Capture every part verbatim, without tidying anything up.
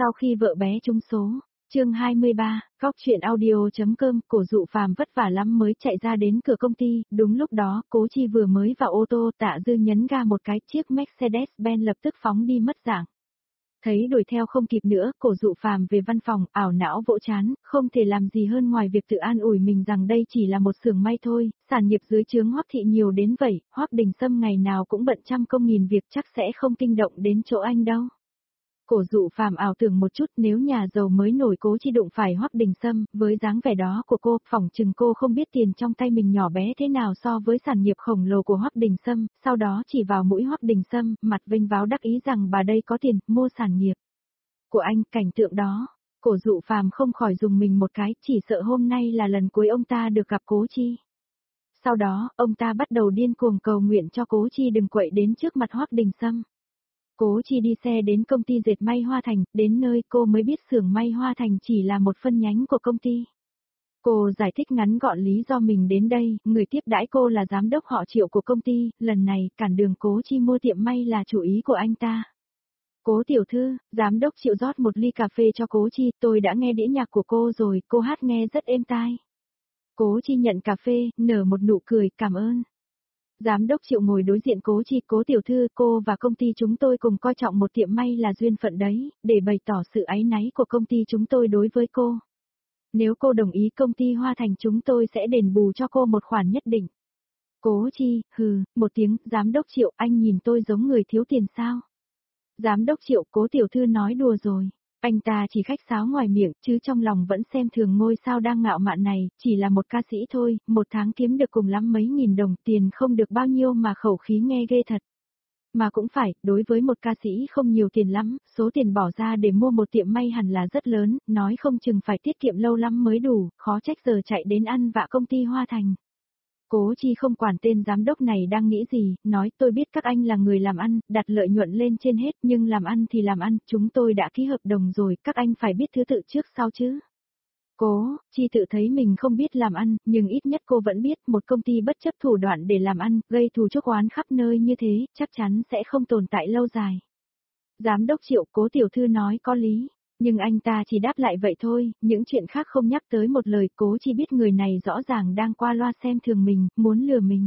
Sau khi vợ bé trúng số, chương hai mươi ba, góc chuyện audio.com, Cổ Dụ Phàm vất vả lắm mới chạy ra đến cửa công ty, đúng lúc đó, Cố Chi vừa mới vào ô tô, Tạ Dư nhấn ga một cái, chiếc Mercedes-Benz lập tức phóng đi mất dạng. Thấy đuổi theo không kịp nữa, Cổ Dụ Phàm về văn phòng, ảo não vỗ trán, không thể làm gì hơn ngoài việc tự an ủi mình rằng đây chỉ là một xưởng may thôi, sản nghiệp dưới trướng Hoắc thị nhiều đến vậy, Hoắc Đình Sâm ngày nào cũng bận trăm công nghìn việc chắc sẽ không kinh động đến chỗ anh đâu. Cổ Dụ Phàm ảo tưởng một chút, nếu nhà giàu mới nổi Cố Chi đụng phải Hoắc Đình Sâm, với dáng vẻ đó của cô, phỏng chừng cô không biết tiền trong tay mình nhỏ bé thế nào so với sản nghiệp khổng lồ của Hoắc Đình Sâm, sau đó chỉ vào mũi Hoắc Đình Sâm, mặt vênh váo đắc ý rằng bà đây có tiền, mua sản nghiệp của anh. Cảnh tượng đó, Cổ Dụ Phàm không khỏi dùng mình một cái, chỉ sợ hôm nay là lần cuối ông ta được gặp Cố Chi. Sau đó, ông ta bắt đầu điên cuồng cầu nguyện cho Cố Chi đừng quậy đến trước mặt Hoắc Đình Sâm. Cố Chi đi xe đến công ty dệt may Hoa Thành, đến nơi cô mới biết xưởng may Hoa Thành chỉ là một phân nhánh của công ty. Cô giải thích ngắn gọn lý do mình đến đây, người tiếp đãi cô là giám đốc họ Triệu của công ty, lần này cản đường Cố Chi mua tiệm may là chủ ý của anh ta. Cố tiểu thư, giám đốc Triệu rót một ly cà phê cho Cố Chi, tôi đã nghe đĩa nhạc của cô rồi, cô hát nghe rất êm tai. Cố Chi nhận cà phê, nở một nụ cười, cảm ơn. Giám đốc Triệu ngồi đối diện Cố Chi, Cố tiểu thư, cô và công ty chúng tôi cùng coi trọng một tiệm may là duyên phận đấy, để bày tỏ sự áy náy của công ty chúng tôi đối với cô. Nếu cô đồng ý công ty Hoa Thành chúng tôi sẽ đền bù cho cô một khoản nhất định. Cố Chi, hừ, một tiếng, giám đốc Triệu, anh nhìn tôi giống người thiếu tiền sao? Giám đốc Triệu, Cố tiểu thư nói đùa rồi. Anh ta chỉ khách sáo ngoài miệng, chứ trong lòng vẫn xem thường ngôi sao đang ngạo mạn này, chỉ là một ca sĩ thôi, một tháng kiếm được cùng lắm mấy nghìn đồng, tiền không được bao nhiêu mà khẩu khí nghe ghê thật. Mà cũng phải, đối với một ca sĩ không nhiều tiền lắm, số tiền bỏ ra để mua một tiệm may hẳn là rất lớn, nói không chừng phải tiết kiệm lâu lắm mới đủ, khó trách giờ chạy đến ăn vạ công ty Hoa Thành. Cố Chi không quản tên giám đốc này đang nghĩ gì, nói tôi biết các anh là người làm ăn, đặt lợi nhuận lên trên hết, nhưng làm ăn thì làm ăn, chúng tôi đã ký hợp đồng rồi, các anh phải biết thứ tự trước sau chứ. Cố Chi tự thấy mình không biết làm ăn, nhưng ít nhất cô vẫn biết một công ty bất chấp thủ đoạn để làm ăn, gây thù chuốc oán khắp nơi như thế, chắc chắn sẽ không tồn tại lâu dài. Giám đốc Triệu, Cố tiểu thư nói có lý. Nhưng anh ta chỉ đáp lại vậy thôi, những chuyện khác không nhắc tới một lời. Cố Chi biết người này rõ ràng đang qua loa xem thường mình, muốn lừa mình.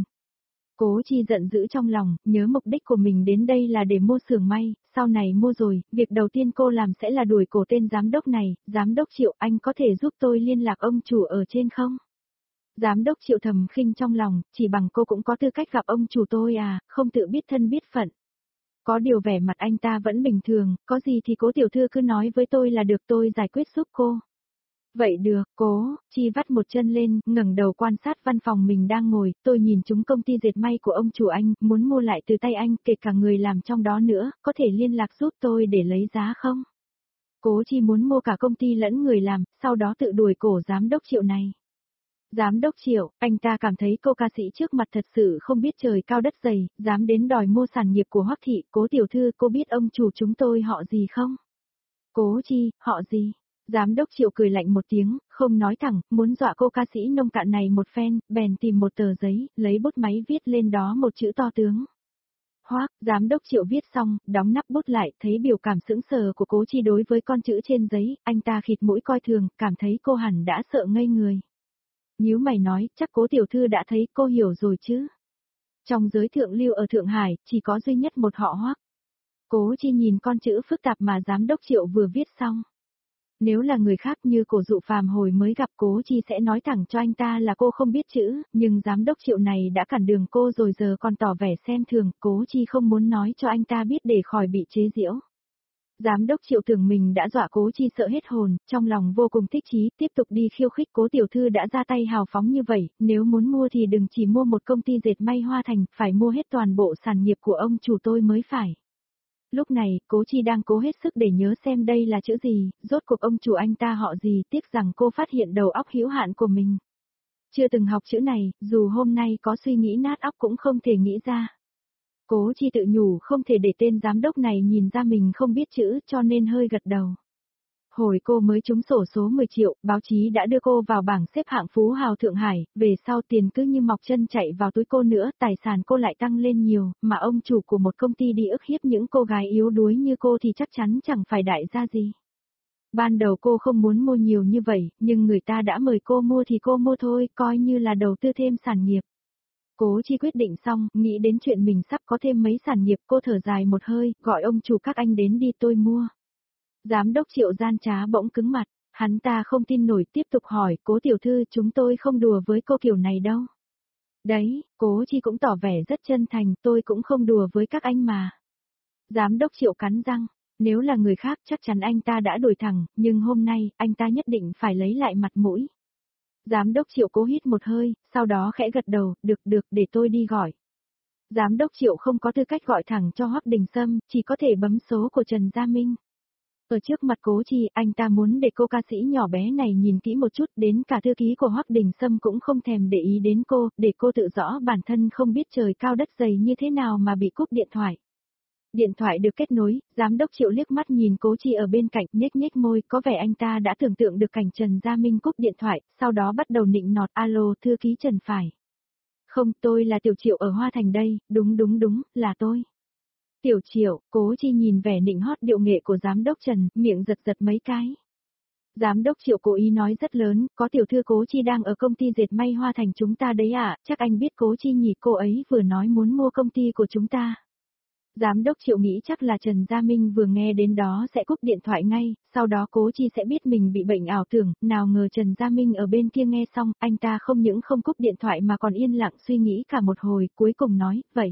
Cố Chi giận dữ trong lòng, nhớ mục đích của mình đến đây là để mua xưởng may, sau này mua rồi, việc đầu tiên cô làm sẽ là đuổi cổ tên giám đốc này. Giám đốc Triệu, anh có thể giúp tôi liên lạc ông chủ ở trên không? Giám đốc Triệu thầm khinh trong lòng, chỉ bằng cô cũng có tư cách gặp ông chủ tôi à, không tự biết thân biết phận. Có điều vẻ mặt anh ta vẫn bình thường, có gì thì Cố tiểu thư cứ nói với tôi là được, tôi giải quyết giúp cô. Vậy được, Cố Chi vắt một chân lên, ngẩng đầu quan sát văn phòng mình đang ngồi, tôi nhìn chúng công ty dệt may của ông chủ anh, muốn mua lại từ tay anh, kể cả người làm trong đó nữa, có thể liên lạc giúp tôi để lấy giá không? Cố Chi muốn mua cả công ty lẫn người làm, sau đó tự đuổi cổ giám đốc Triệu này. Giám đốc Triệu, anh ta cảm thấy cô ca sĩ trước mặt thật sự không biết trời cao đất dày, dám đến đòi mua sản nghiệp của Hoắc thị. Cố tiểu thư, cô biết ông chủ chúng tôi họ gì không? Cố Chi, họ gì? Giám đốc Triệu cười lạnh một tiếng, không nói thẳng, muốn dọa cô ca sĩ nông cạn này một phen, bèn tìm một tờ giấy, lấy bút máy viết lên đó một chữ to tướng. Hoắc, giám đốc Triệu viết xong, đóng nắp bút lại, thấy biểu cảm sững sờ của Cố Chi đối với con chữ trên giấy, anh ta khịt mũi coi thường, cảm thấy cô hẳn đã sợ ngây người. Nhíu mày nói, chắc Cố tiểu thư đã thấy, cô hiểu rồi chứ. Trong giới thượng lưu ở Thượng Hải, chỉ có duy nhất một họ Hoắc. Cố Chi nhìn con chữ phức tạp mà giám đốc Triệu vừa viết xong. Nếu là người khác như Cổ Dụ Phàm hồi mới gặp, Cố Chi sẽ nói thẳng cho anh ta là cô không biết chữ, nhưng giám đốc Triệu này đã cản đường cô rồi giờ còn tỏ vẻ xem thường, Cố Chi không muốn nói cho anh ta biết để khỏi bị chế giễu. Giám đốc Triệu tưởng mình đã dọa Cố Chi sợ hết hồn, trong lòng vô cùng thích chí, tiếp tục đi khiêu khích. Cố tiểu thư đã ra tay hào phóng như vậy, nếu muốn mua thì đừng chỉ mua một công ty dệt may Hoa Thành, phải mua hết toàn bộ sản nghiệp của ông chủ tôi mới phải. Lúc này, Cố Chi đang cố hết sức để nhớ xem đây là chữ gì, rốt cuộc ông chủ anh ta họ gì, tiếc rằng cô phát hiện đầu óc hữu hạn của mình. Chưa từng học chữ này, dù hôm nay có suy nghĩ nát óc cũng không thể nghĩ ra. Cố Chi tự nhủ không thể để tên giám đốc này nhìn ra mình không biết chữ, cho nên hơi gật đầu. Hồi cô mới trúng xổ số mười triệu, báo chí đã đưa cô vào bảng xếp hạng phú hào Thượng Hải, về sau tiền cứ như mọc chân chạy vào túi cô nữa, tài sản cô lại tăng lên nhiều, mà ông chủ của một công ty đi ức hiếp những cô gái yếu đuối như cô thì chắc chắn chẳng phải đại gia gì. Ban đầu cô không muốn mua nhiều như vậy, nhưng người ta đã mời cô mua thì cô mua thôi, coi như là đầu tư thêm sản nghiệp. Cố Chi quyết định xong, nghĩ đến chuyện mình sắp có thêm mấy sản nghiệp, cô thở dài một hơi, gọi ông chủ các anh đến đi tôi mua. Giám đốc Triệu gian trá bỗng cứng mặt, hắn ta không tin nổi tiếp tục hỏi, Cố tiểu thư chúng tôi không đùa với cô kiểu này đâu. Đấy, Cố Chi cũng tỏ vẻ rất chân thành, tôi cũng không đùa với các anh mà. Giám đốc Triệu cắn răng, nếu là người khác chắc chắn anh ta đã đuổi thẳng, nhưng hôm nay, anh ta nhất định phải lấy lại mặt mũi. Giám đốc Triệu cố hít một hơi, sau đó khẽ gật đầu, được được để tôi đi gọi. Giám đốc Triệu không có tư cách gọi thẳng cho Hoắc Đình Sâm, chỉ có thể bấm số của Trần Gia Minh. Ở trước mặt Cố Chi, anh ta muốn để cô ca sĩ nhỏ bé này nhìn kỹ một chút, đến cả thư ký của Hoắc Đình Sâm cũng không thèm để ý đến cô, để cô tự rõ bản thân không biết trời cao đất dày như thế nào mà bị cúp điện thoại. Điện thoại được kết nối, giám đốc Triệu liếc mắt nhìn Cố Chi ở bên cạnh, nhếch nhếch môi, có vẻ anh ta đã tưởng tượng được cảnh Trần Gia Minh cúp điện thoại, sau đó bắt đầu nịnh nọt, alo, thư ký Trần phải. Không, tôi là Tiểu Triệu ở Hoa Thành đây, đúng đúng đúng, là tôi. Tiểu Triệu, Cố Chi nhìn vẻ nịnh hót điệu nghệ của giám đốc Trần, miệng giật giật mấy cái. Giám đốc Triệu cố ý nói rất lớn, có tiểu thư Cố Chi đang ở công ty dệt may Hoa Thành chúng ta đấy ạ, à, chắc anh biết Cố Chi nhỉ, cô ấy vừa nói muốn mua công ty của chúng ta. Giám đốc Triệu nghĩ chắc là Trần Gia Minh vừa nghe đến đó sẽ cúp điện thoại ngay, sau đó Cố Chi sẽ biết mình bị bệnh ảo tưởng, nào ngờ Trần Gia Minh ở bên kia nghe xong, anh ta không những không cúp điện thoại mà còn yên lặng suy nghĩ cả một hồi, cuối cùng nói, vậy.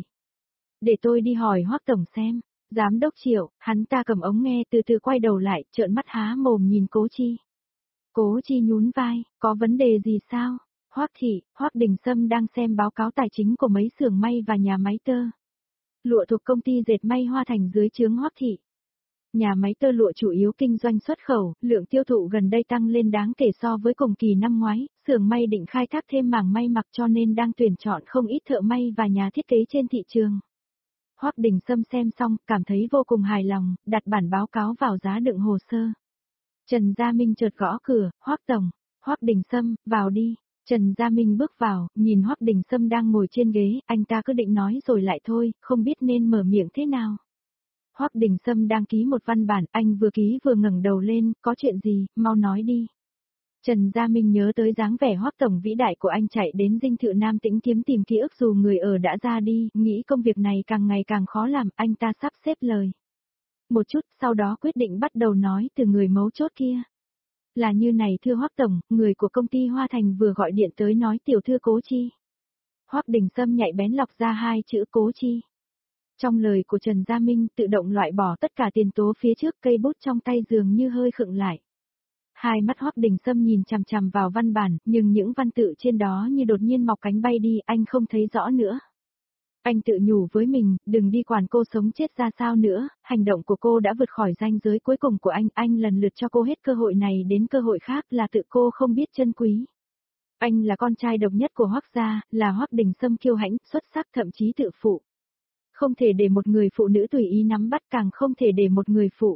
Để tôi đi hỏi Hoắc Tổng xem. Giám đốc Triệu, hắn ta cầm ống nghe từ từ quay đầu lại, trợn mắt há mồm nhìn Cố Chi. Cố Chi nhún vai, có vấn đề gì sao? Hoắc thị, Hoắc Đình Sâm đang xem báo cáo tài chính của mấy xưởng may và nhà máy tơ lụa thuộc công ty dệt may Hoa Thành dưới trướng Hoắc thị. Nhà máy tơ lụa chủ yếu kinh doanh xuất khẩu, lượng tiêu thụ gần đây tăng lên đáng kể so với cùng kỳ năm ngoái, xưởng may định khai thác thêm mảng may mặc cho nên đang tuyển chọn không ít thợ may và nhà thiết kế trên thị trường. Hoắc Đình Sâm xem xong, cảm thấy vô cùng hài lòng, đặt bản báo cáo vào giá đựng hồ sơ. Trần Gia Minh chợt gõ cửa, Hoắc Tổng, Hoắc Đình Sâm, vào đi. Trần Gia Minh bước vào, nhìn Hoắc Đình Sâm đang ngồi trên ghế, anh ta cứ định nói rồi lại thôi, không biết nên mở miệng thế nào. Hoắc Đình Sâm đang ký một văn bản, anh vừa ký vừa ngẩng đầu lên, có chuyện gì, mau nói đi. Trần Gia Minh nhớ tới dáng vẻ Hoắc Tổng vĩ đại của anh chạy đến dinh thự Nam Tĩnh kiếm tìm ký ức dù người ở đã ra đi, nghĩ công việc này càng ngày càng khó làm, anh ta sắp xếp lời. Một chút, sau đó quyết định bắt đầu nói từ người mấu chốt kia. Là như này thưa Hoắc Tổng, người của công ty Hoa Thành vừa gọi điện tới nói tiểu thư Cố Chi. Hoắc Đình Sâm nhạy bén lọc ra hai chữ Cố Chi. Trong lời của Trần Gia Minh tự động loại bỏ tất cả tiền tố phía trước, cây bút trong tay dường như hơi khựng lại. Hai mắt Hoắc Đình Sâm nhìn chằm chằm vào văn bản, nhưng những văn tự trên đó như đột nhiên mọc cánh bay đi, anh không thấy rõ nữa. Anh tự nhủ với mình, đừng đi quản cô sống chết ra sao nữa, hành động của cô đã vượt khỏi ranh giới cuối cùng của anh, anh lần lượt cho cô hết cơ hội này đến cơ hội khác là tự cô không biết trân quý. Anh là con trai độc nhất của Hoắc gia, là Hoắc Đình Sâm kiêu hãnh, xuất sắc thậm chí tự phụ. Không thể để một người phụ nữ tùy ý nắm bắt, càng không thể để một người phụ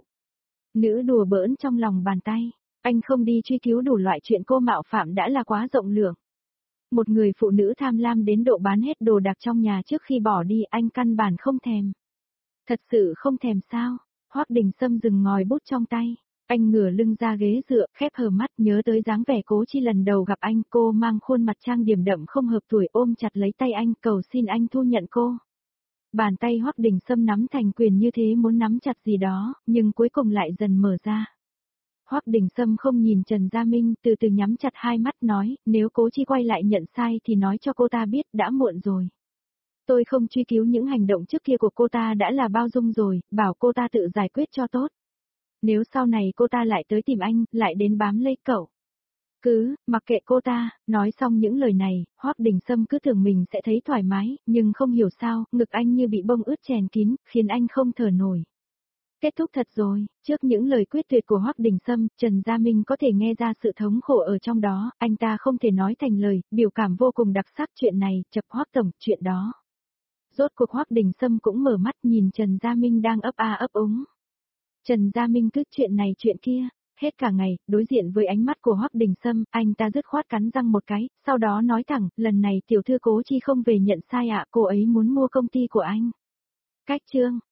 nữ đùa bỡn trong lòng bàn tay. Anh không đi truy cứu đủ loại chuyện cô mạo phạm đã là quá rộng lượng. Một người phụ nữ tham lam đến độ bán hết đồ đạc trong nhà trước khi bỏ đi, anh căn bản không thèm. Thật sự không thèm sao? Hoắc Đình Sâm dừng ngòi bút trong tay. Anh ngửa lưng ra ghế dựa, khép hờ mắt, nhớ tới dáng vẻ Cố Chi lần đầu gặp anh, cô mang khuôn mặt trang điểm đậm không hợp tuổi, ôm chặt lấy tay anh, cầu xin anh thu nhận cô. Bàn tay Hoắc Đình Sâm nắm thành quyền như thế, muốn nắm chặt gì đó, nhưng cuối cùng lại dần mở ra. Hoắc Đình Sâm không nhìn Trần Gia Minh, từ từ nhắm chặt hai mắt nói, nếu Cố Chi quay lại nhận sai thì nói cho cô ta biết, đã muộn rồi. Tôi không truy cứu những hành động trước kia của cô ta, đã là bao dung rồi, bảo cô ta tự giải quyết cho tốt. Nếu sau này cô ta lại tới tìm anh, lại đến bám lấy cậu. Cứ, mặc kệ cô ta, nói xong những lời này, Hoắc Đình Sâm cứ tưởng mình sẽ thấy thoải mái, nhưng không hiểu sao, ngực anh như bị bông ướt chèn kín, khiến anh không thở nổi. Kết thúc thật rồi, trước những lời quyết tuyệt của Hoắc Đình Sâm, Trần Gia Minh có thể nghe ra sự thống khổ ở trong đó, anh ta không thể nói thành lời, biểu cảm vô cùng đặc sắc, chuyện này, chập Hoắc Tổng, chuyện đó. Rốt cuộc Hoắc Đình Sâm cũng mở mắt nhìn Trần Gia Minh đang ấp a ấp úng. Trần Gia Minh cứ chuyện này chuyện kia, hết cả ngày, đối diện với ánh mắt của Hoắc Đình Sâm, anh ta dứt khoát cắn răng một cái, sau đó nói thẳng, lần này tiểu thư Cố Chi không về nhận sai ạ, cô ấy muốn mua công ty của anh. Cách chương